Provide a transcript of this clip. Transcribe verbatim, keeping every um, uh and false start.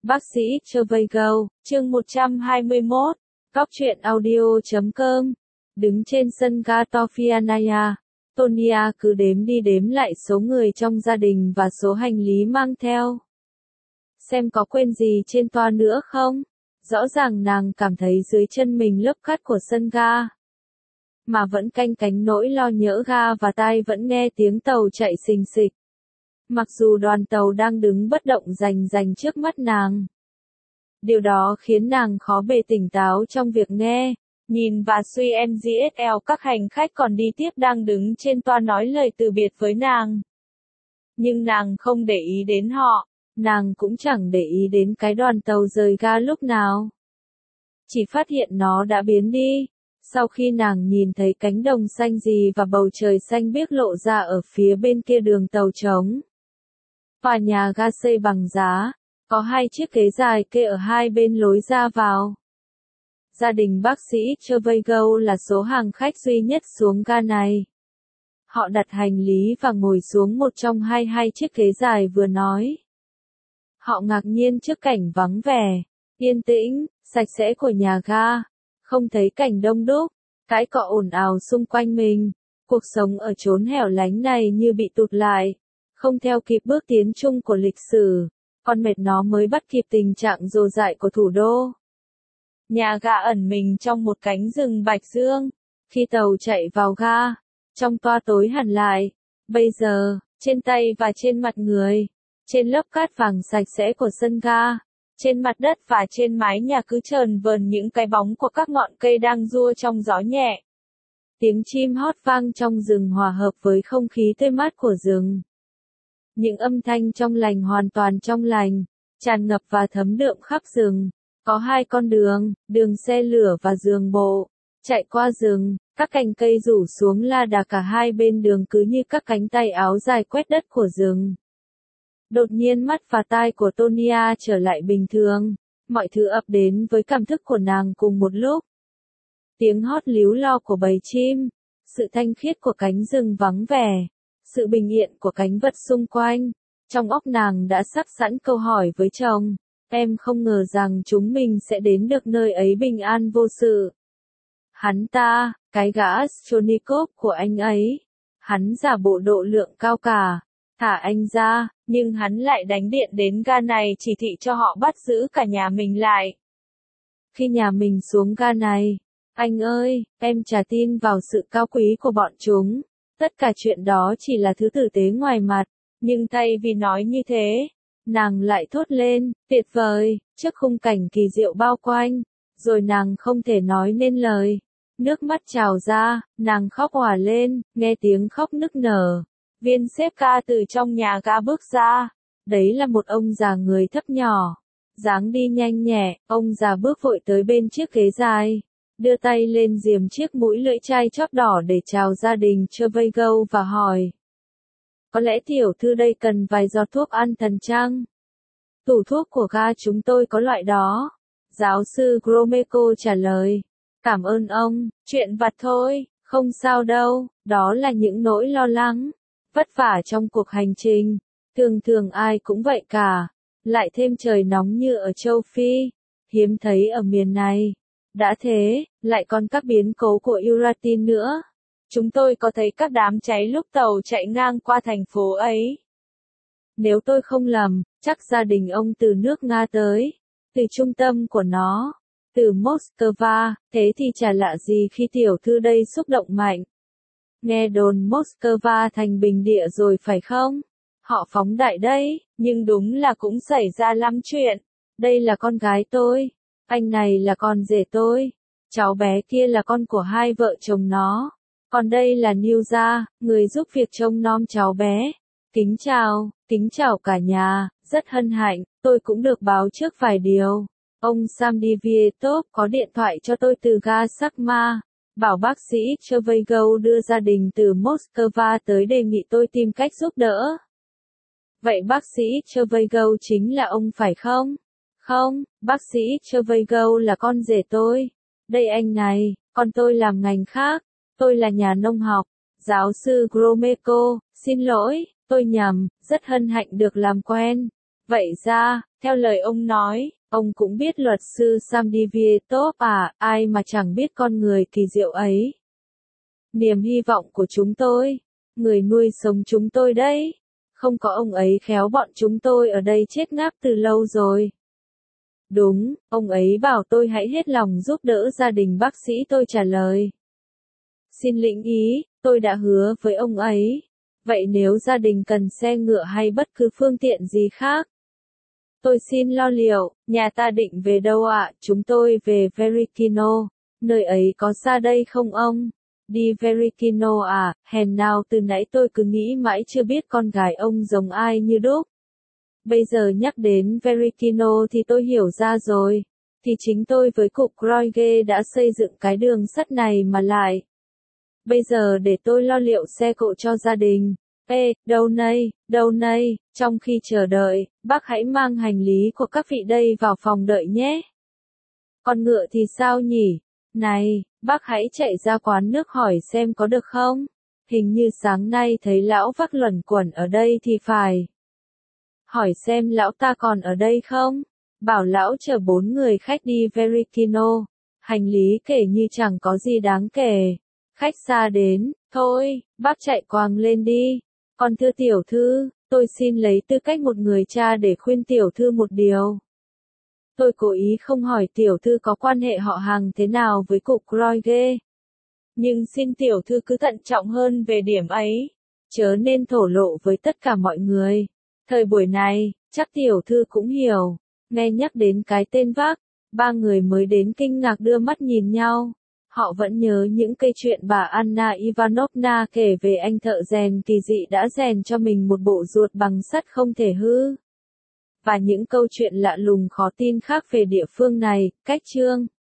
Bác sĩ Trevigo, chương một trăm hai mươi mốt, góc truyện audio chấm com. Đứng trên sân ga Tofianaya, Tonia cứ đếm đi đếm lại số người trong gia đình và số hành lý mang theo. Xem có quên gì trên toa nữa không? Rõ ràng nàng cảm thấy dưới chân mình lớp cát của sân ga. Mà vẫn canh cánh nỗi lo nhỡ ga và tai vẫn nghe tiếng tàu chạy xình xịch. Mặc dù đoàn tàu đang đứng bất động rành rành trước mắt nàng. Điều đó khiến nàng khó bề tỉnh táo trong việc nghe, nhìn và suy em giê ét lờ các hành khách còn đi tiếp đang đứng trên toa nói lời từ biệt với nàng. Nhưng nàng không để ý đến họ, nàng cũng chẳng để ý đến cái đoàn tàu rời ga lúc nào. Chỉ phát hiện nó đã biến đi, sau khi nàng nhìn thấy cánh đồng xanh gì và bầu trời xanh biếc lộ ra ở phía bên kia đường tàu trống. Tòa nhà ga xây bằng giá, có hai chiếc ghế dài kê ở hai bên lối ra vào. Gia đình bác sĩ Trevigo là số hàng khách duy nhất xuống ga này. Họ đặt hành lý và ngồi xuống một trong hai hai chiếc ghế dài vừa nói. Họ ngạc nhiên trước cảnh vắng vẻ, yên tĩnh, sạch sẽ của nhà ga, không thấy cảnh đông đúc, cãi cọ ồn ào xung quanh mình. Cuộc sống ở chốn hẻo lánh này như bị tụt lại, không theo kịp bước tiến chung của lịch sử, con mệt nó mới bắt kịp tình trạng rồ dại của thủ đô. Nhà ga ẩn mình trong một cánh rừng bạch dương. Khi tàu chạy vào ga, trong toa tối hẳn lại. Bây giờ, trên tay và trên mặt người, trên lớp cát vàng sạch sẽ của sân ga, trên mặt đất và trên mái nhà cứ chờn vờn những cái bóng của các ngọn cây đang giua trong gió nhẹ. Tiếng chim hót vang trong rừng hòa hợp với không khí tươi mát của rừng. Những âm thanh trong lành hoàn toàn trong lành, tràn ngập và thấm đượm khắp rừng. Có hai con đường, đường xe lửa và đường bộ, chạy qua rừng, các cành cây rủ xuống la đà cả hai bên đường cứ như các cánh tay áo dài quét đất của rừng. Đột nhiên mắt và tai của Tonia trở lại bình thường, mọi thứ ập đến với cảm thức của nàng cùng một lúc. Tiếng hót líu lo của bầy chim, sự thanh khiết của cánh rừng vắng vẻ, sự bình yên của cánh vật xung quanh. Trong óc nàng đã sắp sẵn câu hỏi với chồng. Em không ngờ rằng chúng mình sẽ đến được nơi ấy bình an vô sự. Hắn ta, cái gã Stolnikov của anh ấy, hắn giả bộ độ lượng cao cả, thả anh ra, nhưng hắn lại đánh điện đến ga này chỉ thị cho họ bắt giữ cả nhà mình lại. Khi nhà mình xuống ga này, anh ơi, em chả tin vào sự cao quý của bọn chúng. Tất cả chuyện đó chỉ là thứ tử tế ngoài mặt, nhưng thay vì nói như thế, nàng lại thốt lên, tuyệt vời, trước khung cảnh kỳ diệu bao quanh, rồi nàng không thể nói nên lời. Nước mắt trào ra, nàng khóc òa lên, nghe tiếng khóc nức nở. Viên sếp ca từ trong nhà ga bước ra, đấy là một ông già người thấp nhỏ, dáng đi nhanh nhẹ, ông già bước vội tới bên chiếc ghế dài, đưa tay lên giềm chiếc mũi lưỡi chai chóp đỏ để chào gia đình Trevigo và hỏi. Có lẽ tiểu thư đây cần vài giọt thuốc an thần chăng? Tủ thuốc của ga chúng tôi có loại đó. Giáo sư Gromeko trả lời. Cảm ơn ông, chuyện vặt thôi, không sao đâu, đó là những nỗi lo lắng, vất vả trong cuộc hành trình. Thường thường ai cũng vậy cả, lại thêm trời nóng như ở châu Phi, hiếm thấy ở miền này. Đã thế, lại còn các biến cố của Uratin nữa. Chúng tôi có thấy các đám cháy lúc tàu chạy ngang qua thành phố ấy. Nếu tôi không lầm, chắc gia đình ông từ nước Nga tới, từ trung tâm của nó, từ Moscow, thế thì chả lạ gì khi tiểu thư đây xúc động mạnh. Nghe đồn Moscow thành bình địa rồi phải không? Họ phóng đại đấy, nhưng đúng là cũng xảy ra lắm chuyện. Đây là con gái tôi, anh này là con rể tôi, cháu bé kia là con của hai vợ chồng nó. Còn đây là Niuza, người giúp việc trông nom cháu bé. Kính chào, kính chào cả nhà, rất hân hạnh, tôi cũng được báo trước vài điều. Ông Samdivietov có điện thoại cho tôi từ ga Sakma, bảo bác sĩ Trevigo đưa gia đình từ Moscow tới đề nghị tôi tìm cách giúp đỡ. Vậy bác sĩ Trevigo chính là ông phải không? Không, bác sĩ Trevigo là con rể tôi. Đây anh này, còn tôi làm ngành khác. Tôi là nhà nông học. Giáo sư Gromeko, xin lỗi, tôi nhầm, rất hân hạnh được làm quen. Vậy ra, Theo lời ông nói, ông cũng biết luật sư Samdivietov à, ai mà chẳng biết con người kỳ diệu ấy. Niềm hy vọng của chúng tôi, người nuôi sống chúng tôi đấy. Không có ông ấy khéo bọn chúng tôi ở đây chết ngáp từ lâu rồi. Đúng, ông ấy bảo tôi hãy hết lòng giúp đỡ gia đình bác sĩ, tôi trả lời. Xin lĩnh ý, tôi đã hứa với ông ấy. Vậy nếu gia đình cần xe ngựa hay bất cứ phương tiện gì khác, tôi xin lo liệu. Nhà ta định về đâu ạ? À? Chúng tôi về Verikino. Nơi ấy có xa đây không ông? Đi Verikino à? Hèn nào từ nãy tôi cứ nghĩ mãi chưa biết con gái ông giống ai như đúc. Bây giờ nhắc đến Verikino thì tôi hiểu ra rồi. Thì chính tôi với cục Kroige đã xây dựng cái đường sắt này mà lại. Bây giờ để tôi lo liệu xe cộ cho gia đình. Ê, đâu này, đâu này, trong khi chờ đợi, bác hãy mang hành lý của các vị đây vào phòng đợi nhé. Con ngựa thì sao nhỉ? Này, bác hãy chạy ra quán nước hỏi xem có được không? Hình như sáng nay thấy lão vác luẩn quẩn ở đây thì phải. Hỏi xem lão ta còn ở đây không? Bảo lão chở bốn người khách đi Verikino. Hành lý kể như chẳng có gì đáng kể. Khách xa đến, thôi, bác chạy quàng lên đi. Còn thưa tiểu thư, tôi xin lấy tư cách một người cha để khuyên tiểu thư một điều. Tôi cố ý không hỏi tiểu thư có quan hệ họ hàng thế nào với cục Kroige. Nhưng xin tiểu thư cứ thận trọng hơn về điểm ấy. Chớ nên thổ lộ với tất cả mọi người. Thời buổi này, chắc tiểu thư cũng hiểu. Nghe nhắc đến cái tên vác, ba người mới đến kinh ngạc đưa mắt nhìn nhau. Họ vẫn nhớ những cây chuyện bà Anna Ivanovna kể về anh thợ rèn kỳ dị đã rèn cho mình một bộ ruột bằng sắt không thể hư. Và những câu chuyện lạ lùng khó tin khác về địa phương này, cách chương.